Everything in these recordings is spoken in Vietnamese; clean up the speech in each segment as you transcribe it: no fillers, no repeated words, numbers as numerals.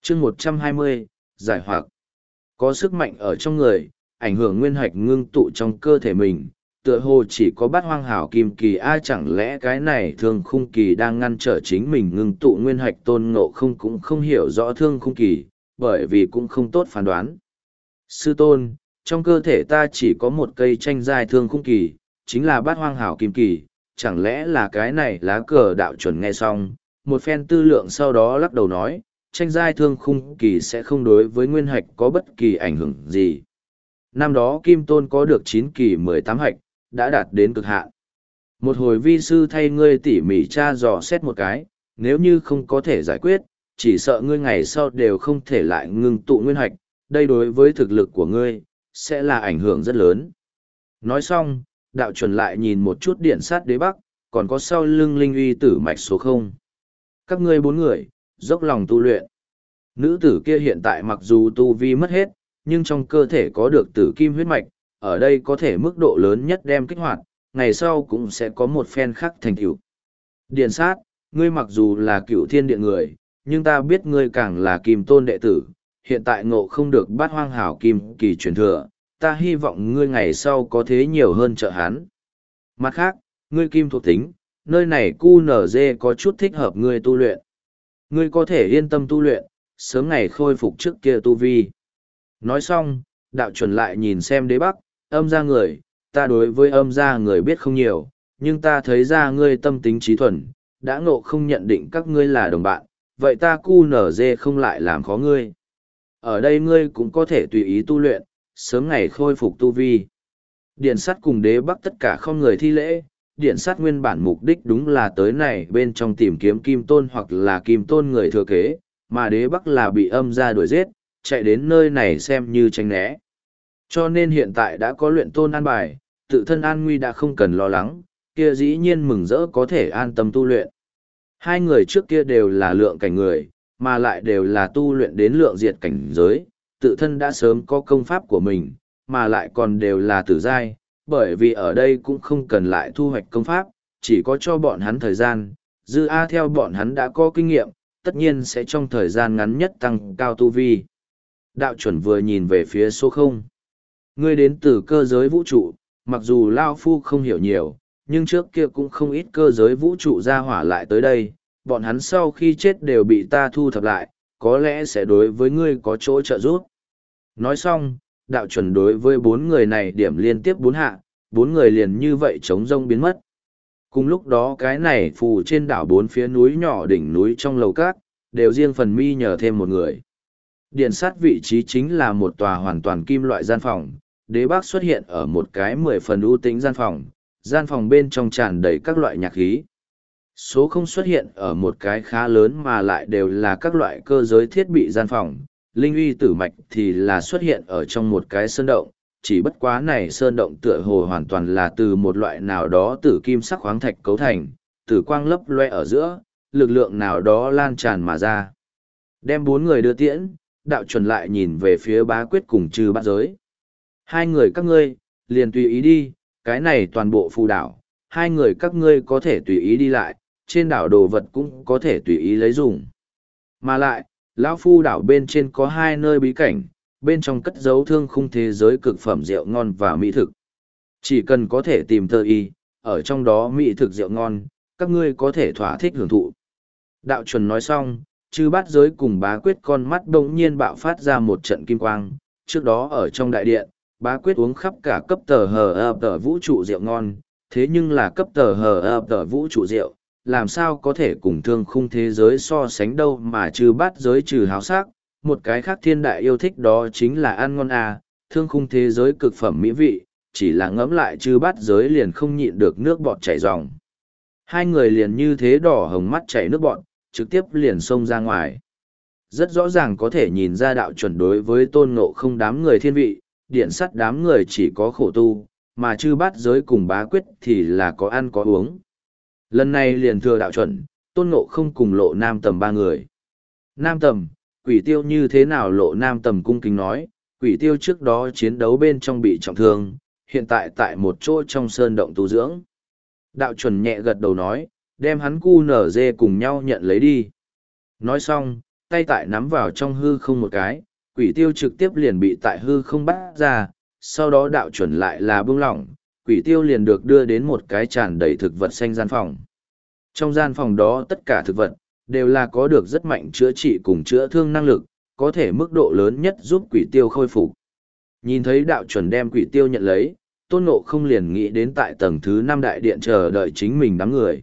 chương 120, giải hoặc. Có sức mạnh ở trong người, ảnh hưởng nguyên hạch ngưng tụ trong cơ thể mình, tựa hồ chỉ có bát hoang hảo kim kỳ. Ai chẳng lẽ cái này thương khung kỳ đang ngăn trở chính mình ngưng tụ nguyên hạch? Tôn Ngộ không cũng không hiểu rõ thương khung kỳ, bởi vì cũng không tốt phán đoán. Sư tôn, trong cơ thể ta chỉ có một cây tranh giai thương khung kỳ, chính là bát hoang hảo kim kỳ, chẳng lẽ là cái này? Lá cờ đạo chuẩn nghe xong, một phen tư lượng sau đó lắc đầu nói, tranh giai thương khung kỳ sẽ không đối với nguyên hạch có bất kỳ ảnh hưởng gì. Năm đó Kim Tôn có được 9 kỳ 18 hạch, đã đạt đến cực hạn. Một hồi vi sư thay ngươi tỉ mỉ tra dò xét một cái, nếu như không có thể giải quyết, chỉ sợ ngươi ngày sau đều không thể lại ngưng tụ nguyên hạch, đây đối với thực lực của ngươi, sẽ là ảnh hưởng rất lớn. Nói xong, đạo chuẩn lại nhìn một chút điện sát đế bắc, còn có sau lưng linh uy tử mạch số 0. Các ngươi 4 người, dốc lòng tu luyện. Nữ tử kia hiện tại mặc dù tu vi mất hết, nhưng trong cơ thể có được tử kim huyết mạch, ở đây có thể mức độ lớn nhất đem kích hoạt, ngày sau cũng sẽ có một phen khác thành tựu. Điện sát, ngươi mặc dù là cựu thiên điện người, nhưng ta biết ngươi càng là kim tôn đệ tử, hiện tại ngộ không được bát hoang hảo kim kỳ truyền thừa, ta hy vọng ngươi ngày sau có thế nhiều hơn trợ hán. Mặt khác, ngươi kim thuộc tính, nơi này QNZ có chút thích hợp ngươi tu luyện. Ngươi có thể yên tâm tu luyện, sớm ngày khôi phục trước kia tu vi. Nói xong, đạo chuẩn lại nhìn xem đế bắc, âm ra người, ta đối với âm ra người biết không nhiều, nhưng ta thấy ra ngươi tâm tính trí thuần, đã ngộ không nhận định các ngươi là đồng bạn, vậy ta QNZ không lại làm khó ngươi. Ở đây ngươi cũng có thể tùy ý tu luyện, sớm ngày khôi phục tu vi. Điện sắt cùng đế bắc tất cả không người thi lễ, điện sắt nguyên bản mục đích đúng là tới này bên trong tìm kiếm kim tôn hoặc là kim tôn người thừa kế, mà đế bắc là bị âm ra đuổi giết, chạy đến nơi này xem như tránh né. Cho nên hiện tại đã có luyện tôn an bài, tự thân an nguy đã không cần lo lắng, kia dĩ nhiên mừng rỡ có thể an tâm tu luyện. Hai người trước kia đều là lượng cảnh người, mà lại đều là tu luyện đến lượng diệt cảnh giới, tự thân đã sớm có công pháp của mình, mà lại còn đều là tử giai, bởi vì ở đây cũng không cần lại thu hoạch công pháp, chỉ có cho bọn hắn thời gian, dư A theo bọn hắn đã có kinh nghiệm, tất nhiên sẽ trong thời gian ngắn nhất tăng cao tu vi. Đạo chuẩn vừa nhìn về phía số 0. Ngươi đến từ cơ giới vũ trụ, mặc dù Lao Phu không hiểu nhiều, nhưng trước kia cũng không ít cơ giới vũ trụ ra hỏa lại tới đây, bọn hắn sau khi chết đều bị ta thu thập lại, có lẽ sẽ đối với ngươi có chỗ trợ giúp. Nói xong, đạo chuẩn đối với 4 người này điểm liên tiếp 4 hạ, 4 người liền như vậy trống rông biến mất. Cùng lúc đó cái này phù trên đảo 4 phía núi nhỏ đỉnh núi trong lầu cát, đều riêng phần mi nhờ thêm một người. Điện sát vị trí chính là một tòa hoàn toàn kim loại gian phòng, đế bác xuất hiện ở một cái 10 phần ưu tĩnh gian phòng bên trong tràn đầy các loại nhạc khí. Số 0 xuất hiện ở một cái khá lớn mà lại đều là các loại cơ giới thiết bị gian phòng, linh uy tử mạch thì là xuất hiện ở trong một cái sơn động, chỉ bất quá này sơn động tựa hồ hoàn toàn là từ một loại nào đó tử kim sắc khoáng thạch cấu thành, tử quang lấp loe ở giữa, lực lượng nào đó lan tràn mà ra. Đem 4 người đưa tiễn, đạo chuẩn lại nhìn về phía Bá Quyết cùng Trư Bát Giới. Hai người các ngươi, liền tùy ý đi, cái này toàn bộ phù đảo, hai người các ngươi có thể tùy ý đi lại, trên đảo đồ vật cũng có thể tùy ý lấy dùng. Mà lại, lão phu đảo bên trên có 2 nơi bí cảnh, bên trong cất giấu thương khung thế giới cực phẩm rượu ngon và mỹ thực. Chỉ cần có thể tìm thơ y, ở trong đó mỹ thực rượu ngon, các ngươi có thể thỏa thích hưởng thụ. Đạo chuẩn nói xong, Trư Bát Giới cùng Bá Quyết con mắt đột nhiên bạo phát ra một trận kim quang, trước đó ở trong đại điện, Bá Quyết uống khắp cả cấp tờ hờ tờ vũ trụ rượu ngon, thế nhưng là cấp tờ hờ tờ vũ trụ rượu, làm sao có thể cùng thương khung thế giới so sánh đâu, mà Trư Bát Giới trừ háo sắc, một cái khác thiên đại yêu thích đó chính là ăn ngon à, thương khung thế giới cực phẩm mỹ vị, chỉ là ngẫm lại Trư Bát Giới liền không nhịn được nước bọt chảy ròng. Hai người liền như thế đỏ hồng mắt chảy nước bọt, trực tiếp liền xông ra ngoài. Rất rõ ràng có thể nhìn ra đạo chuẩn đối với Tôn Ngộ không đám người thiên vị, điện sắt đám người chỉ có khổ tu, mà Trư Bát Giới cùng Bá Quyết thì là có ăn có uống. Lần này liền thừa đạo chuẩn, Tôn Ngộ không cùng Lộ Nam Tầm 3 người. Nam Tầm, Quỷ Tiêu như thế nào? Lộ Nam Tầm cung kính nói, Quỷ Tiêu trước đó chiến đấu bên trong bị trọng thương, hiện tại tại một chỗ trong sơn động tu dưỡng. Đạo chuẩn nhẹ gật đầu nói, đem hắn QNZ cùng nhau nhận lấy đi. Nói xong, tay tại nắm vào trong hư không một cái, quỷ tiêu trực tiếp liền bị tại hư không bắt ra, sau đó đạo chuẩn lại là buông lỏng, quỷ tiêu liền được đưa đến một cái tràn đầy thực vật xanh gian phòng. Trong gian phòng đó tất cả thực vật, đều là có được rất mạnh chữa trị cùng chữa thương năng lực, có thể mức độ lớn nhất giúp quỷ tiêu khôi phục. Nhìn thấy đạo chuẩn đem quỷ tiêu nhận lấy, Tôn Ngộ không liền nghĩ đến tại tầng thứ 5 đại điện chờ đợi chính mình đám người.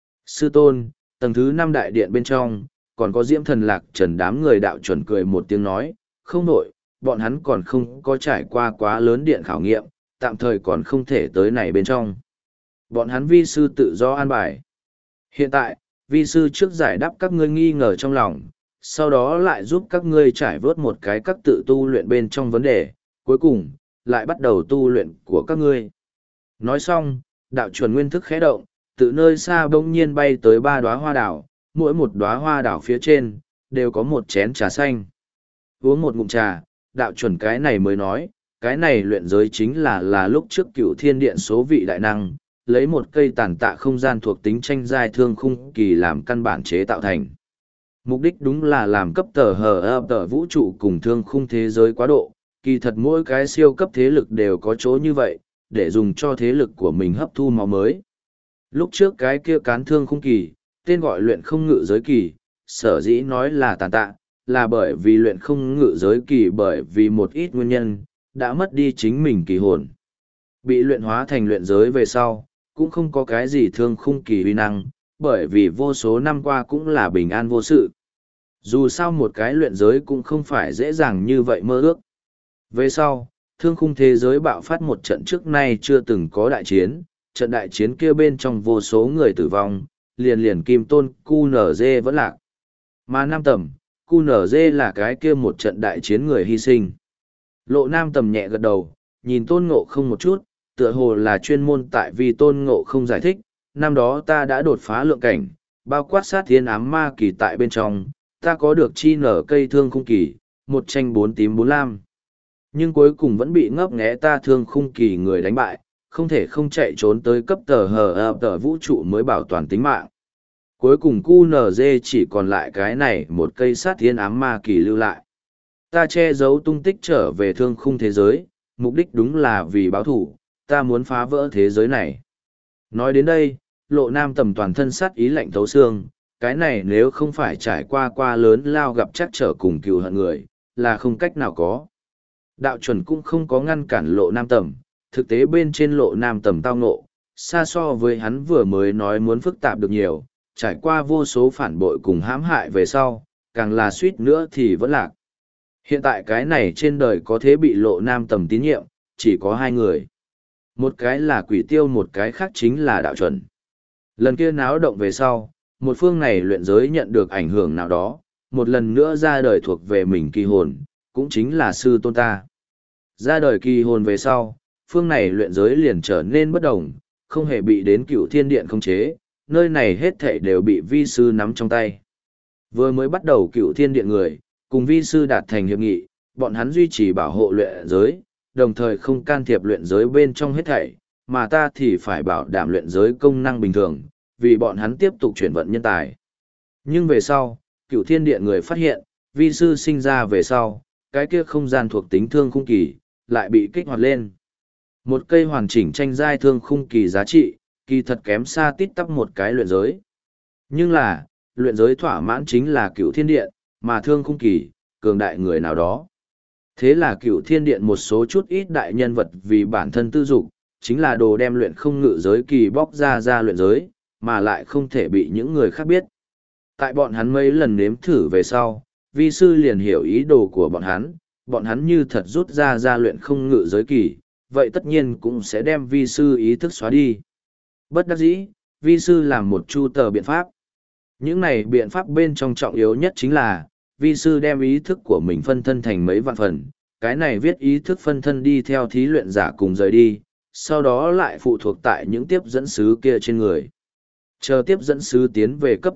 Sư tôn, tầng thứ 5 đại điện bên trong, còn có Diễm Thần Lạc Trần đám người. Đạo chuẩn cười một tiếng nói, không nổi, bọn hắn còn không có trải qua quá lớn điện khảo nghiệm, tạm thời còn không thể tới này bên trong. Bọn hắn vi sư tự do an bài. Hiện tại, vi sư trước giải đáp các ngươi nghi ngờ trong lòng, sau đó lại giúp các ngươi trải vớt một cái các tự tu luyện bên trong vấn đề, cuối cùng, lại bắt đầu tu luyện của các ngươi. Nói xong, đạo chuẩn nguyên thức khẽ động, từ nơi xa bỗng nhiên bay tới 3 đóa hoa đảo, mỗi một đóa hoa đảo phía trên, đều có một chén trà xanh. Uống một ngụm trà, đạo chuẩn cái này mới nói, cái này luyện giới chính là lúc trước Cửu Thiên Điện số vị đại năng, lấy một cây tàn tạ không gian thuộc tính tranh giai thương khung kỳ làm căn bản chế tạo thành. Mục đích đúng là làm cấp tờ vũ trụ cùng thương khung thế giới quá độ, kỳ thật mỗi cái siêu cấp thế lực đều có chỗ như vậy, để dùng cho thế lực của mình hấp thu máu mới. Lúc trước cái kia cán thương khung kỳ, tên gọi luyện không ngự giới kỳ, sở dĩ nói là tàn tạ, là bởi vì luyện không ngự giới kỳ bởi vì một ít nguyên nhân, đã mất đi chính mình kỳ hồn. Bị luyện hóa thành luyện giới về sau, cũng không có cái gì thương khung kỳ uy năng, bởi vì vô số năm qua cũng là bình an vô sự. Dù sao một cái luyện giới cũng không phải dễ dàng như vậy mơ ước. Về sau, thương khung thế giới bạo phát một trận trước nay chưa từng có đại chiến, trận đại chiến kia bên trong vô số người tử vong, liền kim tôn QNZ vẫn lạc. Mà Nam Tầm, QNZ là cái kia một trận đại chiến người hy sinh. Lộ Nam Tầm nhẹ gật đầu, nhìn Tôn Ngộ không một chút, tựa hồ là chuyên môn tại vì Tôn Ngộ không giải thích, năm đó ta đã đột phá lượng cảnh, bao quát sát thiên ám ma kỳ tại bên trong, ta có được chi nở cây thương khung kỳ, một tranh 4 tím 4 lam. Nhưng cuối cùng vẫn bị ngấp nghé ta thương khung kỳ người đánh bại, không thể không chạy trốn tới cấp tờ vũ trụ mới bảo toàn tính mạng. Cuối cùng QNZ chỉ còn lại cái này một cây sát thiên ám ma kỳ lưu lại. Ta che giấu tung tích trở về thương khung thế giới, mục đích đúng là vì báo thủ, ta muốn phá vỡ thế giới này. Nói đến đây, Lộ Nam Tầm toàn thân sát ý lạnh thấu xương, cái này nếu không phải trải qua lớn lao gặp chắc trở cùng cựu hận người, là không cách nào có. Đạo chuẩn cũng không có ngăn cản Lộ Nam Tầm, thực tế bên trên Lộ Nam Tầm tao ngộ, xa so với hắn vừa mới nói muốn phức tạp được nhiều, trải qua vô số phản bội cùng hãm hại về sau, càng là suýt nữa thì vẫn lạc. Hiện tại cái này trên đời có thế bị Lộ Nam Tầm tín nhiệm, chỉ có 2 người. Một cái là quỷ tiêu, một cái khác chính là đạo chuẩn. Lần kia náo động về sau, một phương này luyện giới nhận được ảnh hưởng nào đó, một lần nữa ra đời thuộc về mình kỳ hồn, cũng chính là sư tôn ta. Ra đời kỳ hồn về sau, phương này luyện giới liền trở nên bất đồng, không hề bị đến Cửu Thiên Điện khống chế, nơi này hết thảy đều bị vi sư nắm trong tay. Vừa mới bắt đầu Cửu Thiên Điện người, cùng vi sư đạt thành hiệp nghị, bọn hắn duy trì bảo hộ luyện giới, đồng thời không can thiệp luyện giới bên trong hết thảy, mà ta thì phải bảo đảm luyện giới công năng bình thường, vì bọn hắn tiếp tục chuyển vận nhân tài. Nhưng về sau, Cửu Thiên Điện người phát hiện, vi sư sinh ra về sau, cái kia không gian thuộc tính thương khung kỳ, lại bị kích hoạt lên. Một cây hoàn chỉnh tranh giai thương khung kỳ giá trị, kỳ thật kém xa tít tắp một cái luyện giới. Nhưng là, luyện giới thỏa mãn chính là Cửu Thiên Điện, mà thương khung kỳ, cường đại người nào đó. Thế là Cửu Thiên Điện một số chút ít đại nhân vật vì bản thân tư dục, chính là đồ đem luyện không ngự giới kỳ bóc ra luyện giới, mà lại không thể bị những người khác biết. Tại bọn hắn mấy lần nếm thử về sau, vi sư liền hiểu ý đồ của bọn hắn như thật rút ra luyện không ngự giới kỳ, vậy tất nhiên cũng sẽ đem vi sư ý thức xóa đi. Bất đắc dĩ, vi sư làm một chu tờ biện pháp. Những này biện pháp bên trong trọng yếu nhất chính là, vi sư đem ý thức của mình phân thân thành mấy vạn phần, cái này viết ý thức phân thân đi theo thí luyện giả cùng rời đi, sau đó lại phụ thuộc tại những tiếp dẫn sứ kia trên người. Chờ tiếp dẫn sứ tiến về cấp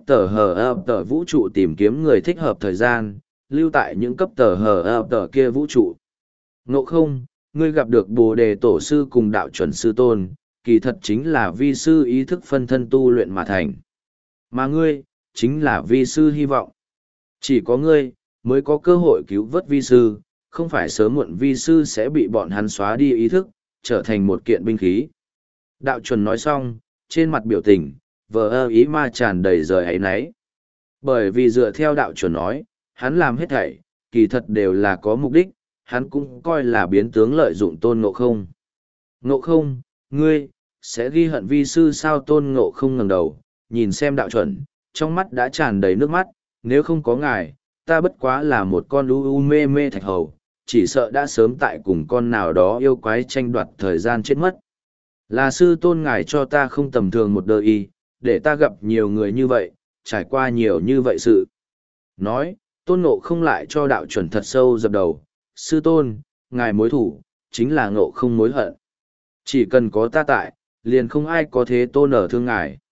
tờ vũ trụ tìm kiếm người thích hợp thời gian, lưu tại những cấp tờ kia vũ trụ. Ngộ không, ngươi gặp được Bồ Đề Tổ sư cùng đạo chuẩn sư tôn, kỳ thật chính là vi sư ý thức phân thân tu luyện mà thành. Mà ngươi, chính là vi sư hy vọng. Chỉ có ngươi, mới có cơ hội cứu vớt vi sư, không phải sớm muộn vi sư sẽ bị bọn hắn xóa đi ý thức, trở thành một kiện binh khí. Đạo chuẩn nói xong, trên mặt biểu tình, vờ ơ ý ma tràn đầy rời ấy nấy. Bởi vì dựa theo đạo chuẩn nói, hắn làm hết thảy, kỳ thật đều là có mục đích, hắn cũng coi là biến tướng lợi dụng tôn ngộ không. Ngộ không, ngươi, sẽ ghi hận vi sư sao? Tôn ngộ không ngẩng đầu, nhìn xem đạo chuẩn, trong mắt đã tràn đầy nước mắt, nếu không có ngài, ta bất quá là một con u mê mê thạch hầu, chỉ sợ đã sớm tại cùng con nào đó yêu quái tranh đoạt thời gian chết mất. Là sư tôn ngài cho ta không tầm thường một đời y, để ta gặp nhiều người như vậy, trải qua nhiều như vậy sự. Nói, tôn ngộ không lại cho đạo chuẩn thật sâu dập đầu, sư tôn, ngài mối thủ, chính là ngộ không mối hận. Chỉ cần có ta tại, liền không ai có thế tôn ở thương ngài.